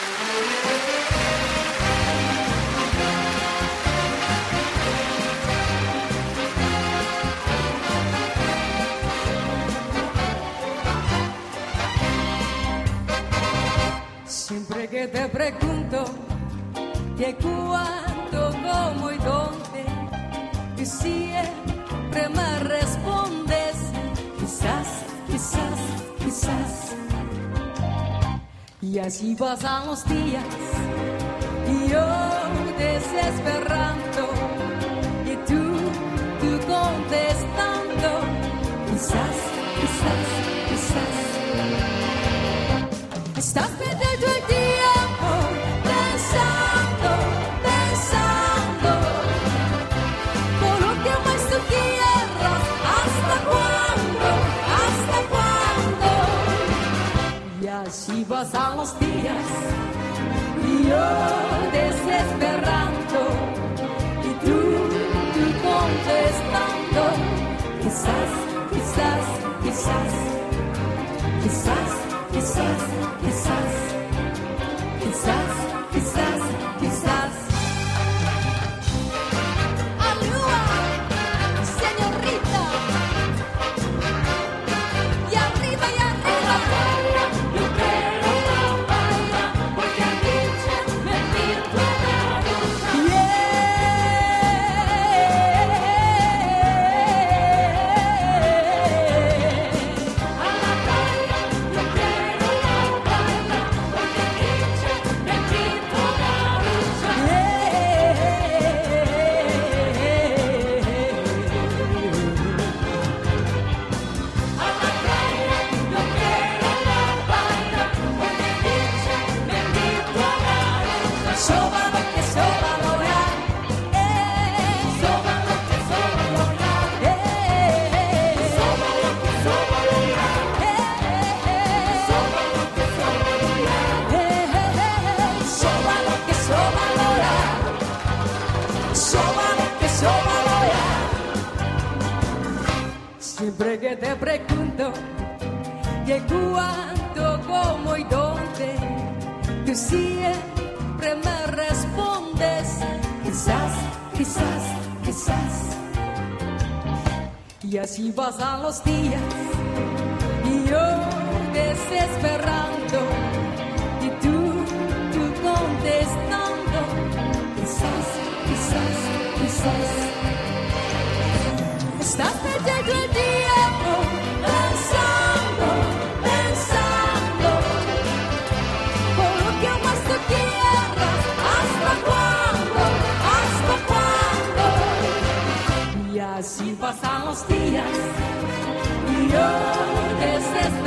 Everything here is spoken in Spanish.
Siempre que te pregunto que cuándo, cómo y dónde, y siempre me respondes quizás, quizás, quizás. Y así pasan los días y yo desesperando y tú contestando quizás, quizás, quizás. Estás perdiendo el tiempo pensando, pensando por lo que más tú quieras. ¿Hasta cuándo? ¿Hasta cuándo? Y así pasan los días y yo desesperando y tú contestando quizás, quizás, quizás, quizás, quizás, quizás, quizás, quizás, quizás. ¡Alúa, señorita! Y arriba, y arriba. Yo quiero la baila, porque anoche me pinto la rosa. A la playa, yo quiero la baila, porque anoche me pinto la rosa. A la playa, yo quiero la baila, porque anoche me pinto la rosa. Sóbalo que sóbalo ya, sóbalo que sóbalo ya, sóbalo que sóbalo ya, sóbalo que sóbalo ya, sóbalo que sóbalo ya, sóbalo que sóbalo ya. Siempre que te pregunto que cuánto, cómo y dónde, tú siempre me respondes quizás, quizás, quizás. Y así pasan los días y yo desesperando y tú contestando quizás, quizás, quizás. Estás perdiendo el tiempo pensando, pensando por lo que más tú quieras. ¿Hasta cuándo? ¿Hasta cuándo? Y así pasan los días y yo desesperando